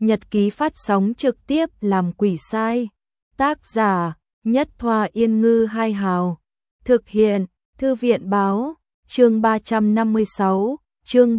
nhật ký phát sóng trực tiếp làm quỷ sai. Tác giả, Nhất Thoa Yên Ngư Hai Hào. Thực hiện, Thư viện Báo. Chương 356, chương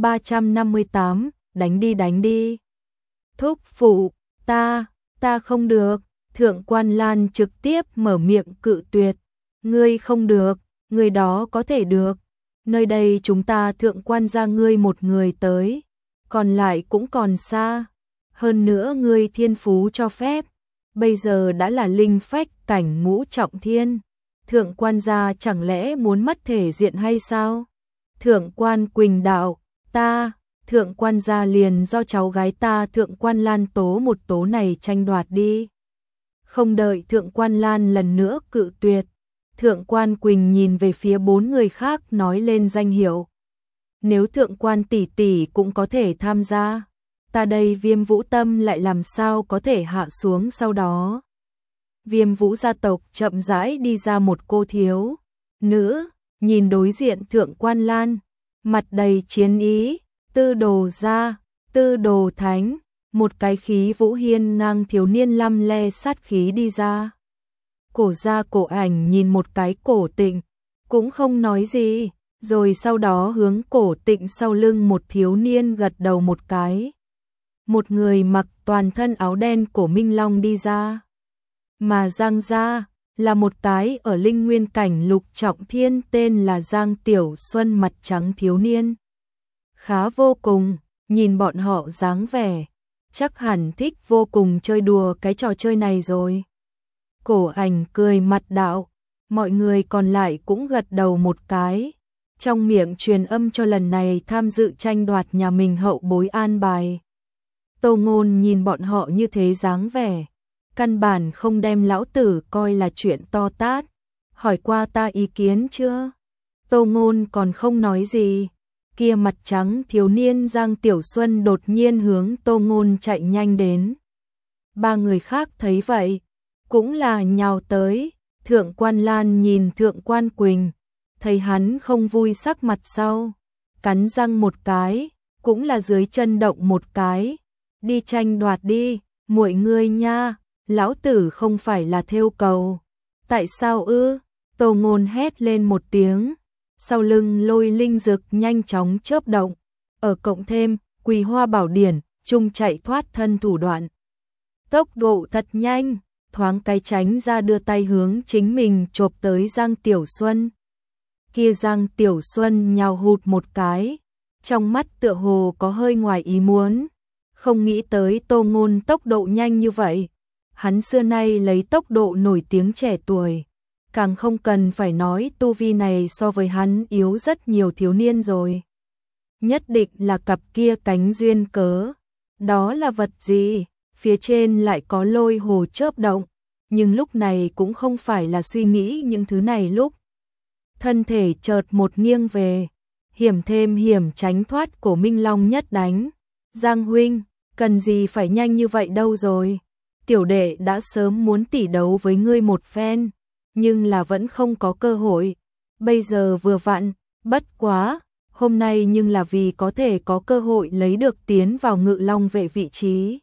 358, đánh đi. Thúc phụ, ta không được. Thượng quan Lan trực tiếp mở miệng cự tuyệt. Ngươi không được, người đó có thể được. Nơi đây chúng ta thượng quan gia ngươi một người tới, còn lại cũng còn xa. Hơn nữa ngươi thiên phú cho phép, bây giờ đã là linh phách cảnh ngũ trọng thiên. Thượng quan gia chẳng lẽ muốn mất thể diện hay sao? Thượng quan Quỳnh đạo, thượng quan gia liền do cháu gái ta thượng quan Lan tố một tố này tranh đoạt đi. Không đợi thượng quan Lan lần nữa cự tuyệt, thượng quan Quỳnh nhìn về phía 4 người khác nói lên danh hiệu. Nếu thượng quan tỷ tỷ cũng có thể tham gia, ta đây Viêm Vũ Tâm lại làm sao có thể hạ xuống sau đó. Viêm Vũ gia tộc chậm rãi đi ra một cô thiếu nữ, nhìn đối diện thượng quan Lan, mặt đầy chiến ý. Tư Đồ gia, Tư Đồ Thánh, một cái khí vũ hiên ngang thiếu niên lăm le sát khí đi ra. Cổ gia Cổ Ảnh nhìn một cái Cổ Tịnh, cũng không nói gì, rồi sau đó hướng Cổ Tịnh sau lưng một thiếu niên gật đầu một cái. Một người mặc toàn thân áo đen Cổ Minh Long đi ra. Mà Giang gia là một cái ở linh nguyên cảnh lục trọng thiên tên là Giang Tiểu Xuân mặt trắng thiếu niên. Khá vô cùng, nhìn bọn họ dáng vẻ, chắc hẳn thích vô cùng chơi đùa cái trò chơi này rồi. Cổ Ảnh cười mặt đạo, mọi người còn lại cũng gật đầu một cái, trong miệng truyền âm cho lần này tham dự tranh đoạt nhà mình hậu bối an bài. Tô Ngôn nhìn bọn họ như thế dáng vẻ, căn bản không đem lão tử coi là chuyện to tát. Hỏi qua ta ý kiến chưa? Tô Ngôn còn không nói gì. Kia mặt trắng thiếu niên Giang Tiểu Xuân đột nhiên hướng Tô Ngôn chạy nhanh đến. 3 người khác thấy vậy, cũng là nhào tới. Thượng quan Lan nhìn thượng quan Quỳnh, thấy hắn không vui sắc mặt sau, cắn răng một cái, cũng là dưới chân động một cái. Đi tranh đoạt đi, muội ngươi nha, lão tử không phải là thêu cầu. Tại sao ư? Tô Ngôn hét lên một tiếng. Sau lưng lôi linh dực nhanh chóng chớp động, ở cộng thêm Quỳ Hoa Bảo Điển, chung chạy thoát thân thủ đoạn. Tốc độ thật nhanh, thoáng cái tránh ra đưa tay hướng chính mình chộp tới Giang Tiểu Xuân. Kia Giang Tiểu Xuân nhào hụt một cái, trong mắt tựa hồ có hơi ngoài ý muốn, không nghĩ tới Tô Ngôn tốc độ nhanh như vậy. Hắn xưa nay lấy tốc độ nổi tiếng trẻ tuổi. Càng không cần phải nói tu vi này so với hắn yếu rất nhiều thiếu niên rồi. Nhất định là cặp kia cánh duyên cớ. Đó là vật gì? Phía trên lại có lôi hồ chớp động. Nhưng lúc này cũng không phải là suy nghĩ những thứ này lúc. Thân thể chợt một nghiêng về. Hiểm thêm hiểm tránh thoát Cổ Minh Long nhất đánh. Giang huynh, cần gì phải nhanh như vậy đâu rồi. Tiểu đệ đã sớm muốn tỉ đấu với ngươi một phen, nhưng là vẫn không có cơ hội. Bây giờ vừa vặn, bất quá, hôm nay nhưng là vì có thể có cơ hội lấy được tiến vào Ngự Long vệ vị trí.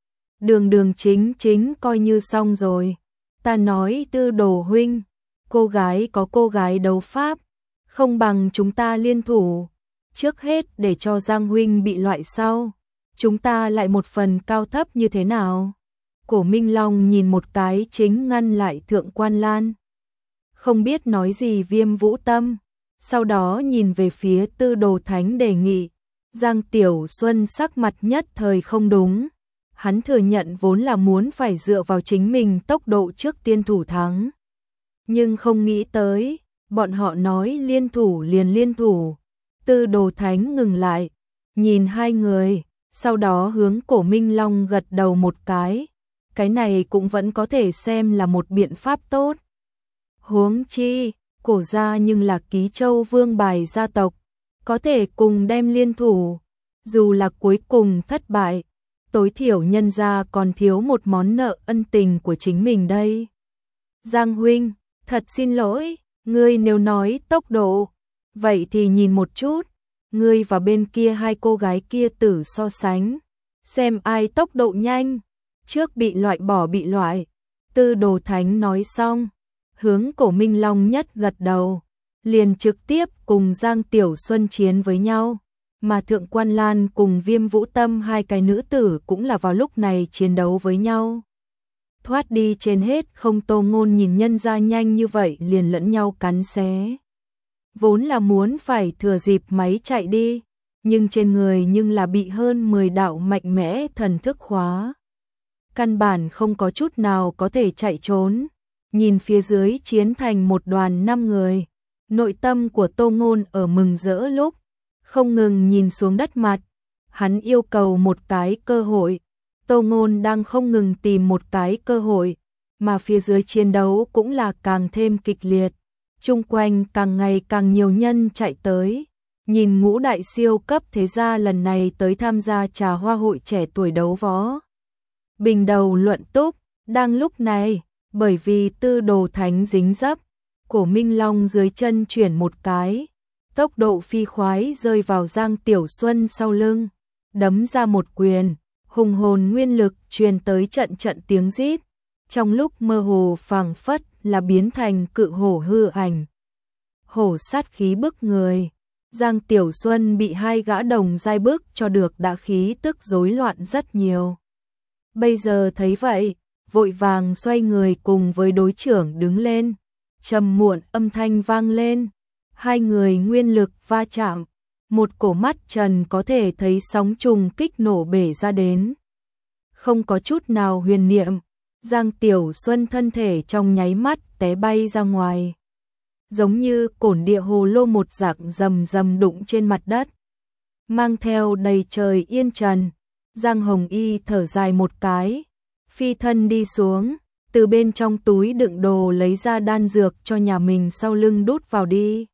Đường chính coi như xong rồi. Ta nói Tư Đồ huynh, cô gái có cô gái đấu pháp, không bằng chúng ta liên thủ. Trước hết để cho Giang huynh bị loại sau, chúng ta lại một phần cao thấp như thế nào? Cổ Minh Long nhìn một cái chính ngăn lại thượng quan Lan. Không biết nói gì Viêm Vũ Tâm, sau đó nhìn về phía Tư Đồ Thánh đề nghị. Giang Tiểu Xuân sắc mặt nhất thời không đúng. Hắn thừa nhận vốn là muốn phải dựa vào chính mình tốc độ trước tiên thủ thắng. Nhưng không nghĩ tới, bọn họ nói liên thủ liền liên thủ. Tư Đồ Thánh ngừng lại, nhìn hai người, sau đó hướng Cổ Minh Long gật đầu một cái. Cái này cũng vẫn có thể xem là một biện pháp tốt. Huống chi, Cổ gia nhưng là Ký Châu Vương bài gia tộc, có thể cùng đem liên thủ, dù là cuối cùng thất bại, tối thiểu nhân gia còn thiếu một món nợ ân tình của chính mình đây. Giang huynh, thật xin lỗi, ngươi nếu nói tốc độ, vậy thì nhìn một chút, ngươi và bên kia hai cô gái kia tử so sánh, xem ai tốc độ nhanh, trước bị loại. Tư Đồ Thánh nói xong, hướng Cổ Minh Long nhất gật đầu, liền trực tiếp cùng Giang Tiểu Xuân chiến với nhau, mà Thượng Quan Lan cùng Viêm Vũ Tâm hai cái nữ tử cũng là vào lúc này chiến đấu với nhau. Thoát đi trên hết không. Tô Ngôn nhìn nhân ra nhanh như vậy liền lẫn nhau cắn xé. Vốn là muốn phải thừa dịp máy chạy đi, nhưng trên người nhưng là bị hơn 10 đạo mạnh mẽ thần thức khóa. Căn bản không có chút nào có thể chạy trốn. Nhìn phía dưới chiến thành một đoàn 5 người, nội tâm của Tô Ngôn ở mừng rỡ lúc không ngừng nhìn xuống đất mặt. Hắn yêu cầu một cái cơ hội. Tô Ngôn đang không ngừng tìm một cái cơ hội, mà phía dưới chiến đấu cũng là càng thêm kịch liệt. Chung quanh càng ngày càng nhiều nhân chạy tới. Nhìn ngũ đại siêu cấp thế gia lần này tới tham gia trà hoa hội trẻ tuổi đấu võ. Bình đầu luận túc, đang lúc này, bởi vì Tư Đồ Thánh dính dấp, Cổ Minh Long dưới chân chuyển một cái, tốc độ phi khoái rơi vào Giang Tiểu Xuân sau lưng, đấm ra một quyền, hùng hồn nguyên lực truyền tới trận trận tiếng rít, trong lúc mơ hồ phảng phất là biến thành cự hổ hư ảnh. Hổ sát khí bức người, Giang Tiểu Xuân bị hai gã đồng giai bức cho được đã khí tức rối loạn rất nhiều. Bây giờ thấy vậy, vội vàng xoay người cùng với đối trưởng đứng lên, trầm muộn âm thanh vang lên, hai người nguyên lực va chạm, một cổ mắt trần có thể thấy sóng trùng kích nổ bể ra đến. Không có chút nào huyền niệm, Giang Tiểu Xuân thân thể trong nháy mắt té bay ra ngoài. Giống như cổn địa hồ lô một dạng rầm rầm đụng trên mặt đất. Mang theo đầy trời yên trần, Giang Hồng Y thở dài một cái, phi thân đi xuống, từ bên trong túi đựng đồ lấy ra đan dược cho nhà mình sau lưng đút vào đi.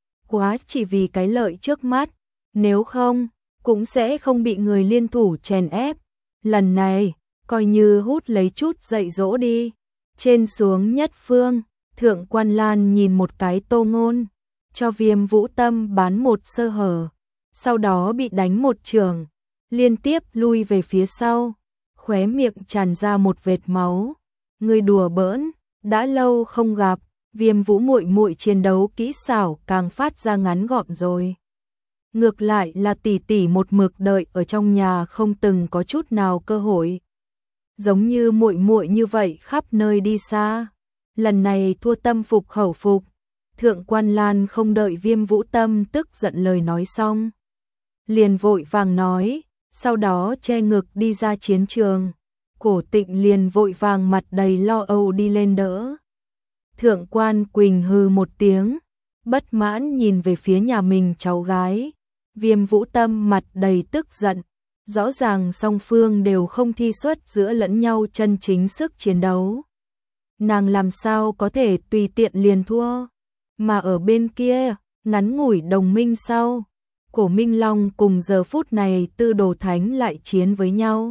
Quá chỉ vì cái lợi trước mắt, nếu không, cũng sẽ không bị người liên thủ chèn ép. Lần này, coi như hút lấy chút dạy dỗ đi. Trên xuống nhất phương, Thượng Quan Lan nhìn một cái Tô Ngôn, cho Viêm Vũ Tâm bán một sơ hở, sau đó bị đánh một trường, liên tiếp lui về phía sau, khóe miệng tràn ra một vệt máu. Người đùa bỡn, đã lâu không gặp, Viêm Vũ muội muội chiến đấu kỹ xảo càng phát ra ngắn gọn rồi. Ngược lại là tỷ tỷ một mực đợi ở trong nhà không từng có chút nào cơ hội. Giống như muội muội như vậy khắp nơi đi xa, lần này thua tâm phục khẩu phục. Thượng Quan Lan không đợi Viêm Vũ Tâm tức giận lời nói xong, liền vội vàng nói, sau đó che ngực đi ra chiến trường. Cổ Tịnh liền vội vàng mặt đầy lo âu đi lên đỡ. Thượng Quan Quỳnh hừ một tiếng, bất mãn nhìn về phía nhà mình cháu gái. Viêm Vũ Tâm mặt đầy tức giận, rõ ràng song phương đều không thi xuất giữa lẫn nhau chân chính sức chiến đấu. Nàng làm sao có thể tùy tiện liền thua, mà ở bên kia, ngắn ngủi đồng minh sau, Cổ Minh Long cùng giờ phút này Tư Đồ Thánh lại chiến với nhau.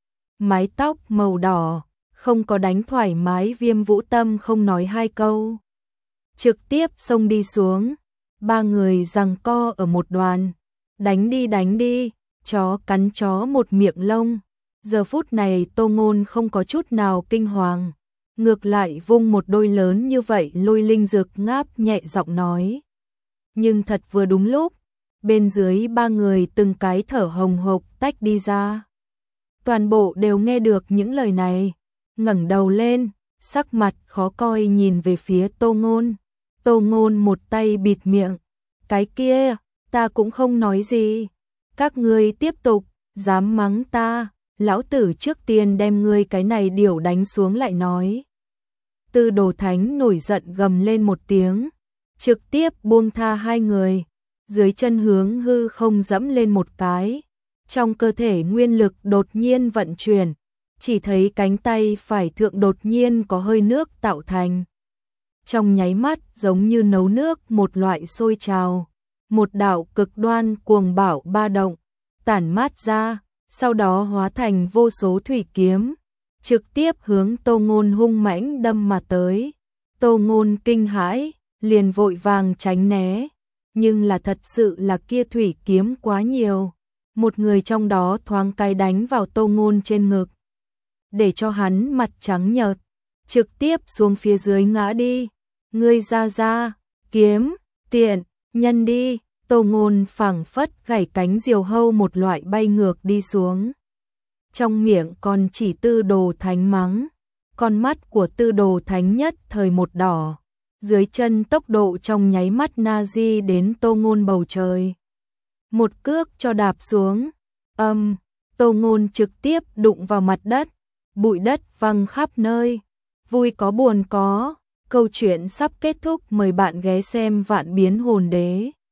Mái tóc màu đỏ, không có đánh thoải mái. Viêm Vũ Tâm không nói hai câu, trực tiếp xông đi xuống. Ba người giằng co ở một đoàn, đánh đi, chó cắn chó một miệng lông. Giờ phút này Tô Ngôn không có chút nào kinh hoàng, ngược lại vung một đôi lớn như vậy lôi linh dược ngáp nhẹ giọng nói. Nhưng thật vừa đúng lúc, bên dưới ba người từng cái thở hồng hộc tách đi ra. Toàn bộ đều nghe được những lời này, ngẩng đầu lên, sắc mặt khó coi nhìn về phía Tô Ngôn. Tô Ngôn một tay bịt miệng, cái kia, ta cũng không nói gì. Các ngươi tiếp tục, dám mắng ta, lão tử trước tiên đem ngươi cái này điểu đánh xuống lại nói. Tư Đồ Thánh nổi giận gầm lên một tiếng, trực tiếp buông tha hai người, dưới chân hướng hư không dẫm lên một cái. Trong cơ thể nguyên lực đột nhiên vận chuyển, chỉ thấy cánh tay phải thượng đột nhiên có hơi nước tạo thành. Trong nháy mắt giống như nấu nước một loại sôi trào, một đạo cực đoan cuồng bạo ba động, tản mát ra, sau đó hóa thành vô số thủy kiếm, trực tiếp hướng Tô Ngôn hung mãnh đâm mà tới. Tô Ngôn kinh hãi, liền vội vàng tránh né, nhưng là thật sự là kia thủy kiếm quá nhiều, một người trong đó thoáng cái đánh vào Tô Ngôn trên ngực, để cho hắn mặt trắng nhợt, trực tiếp xuống phía dưới ngã đi. Ngươi ra, kiếm, tiện, nhân đi. Tô Ngôn phảng phất gảy cánh diều hâu một loại bay ngược đi xuống. Trong miệng còn chỉ Tư Đồ Thánh mắng, con mắt của Tư Đồ Thánh nhất thời một đỏ, dưới chân tốc độ trong nháy mắt na di đến Tô Ngôn bầu trời. Một cước cho đạp xuống, Tô Ngôn trực tiếp đụng vào mặt đất, bụi đất văng khắp nơi. Vui có buồn có, câu chuyện sắp kết thúc, mời bạn ghé xem Vạn Biến Hồn Đế.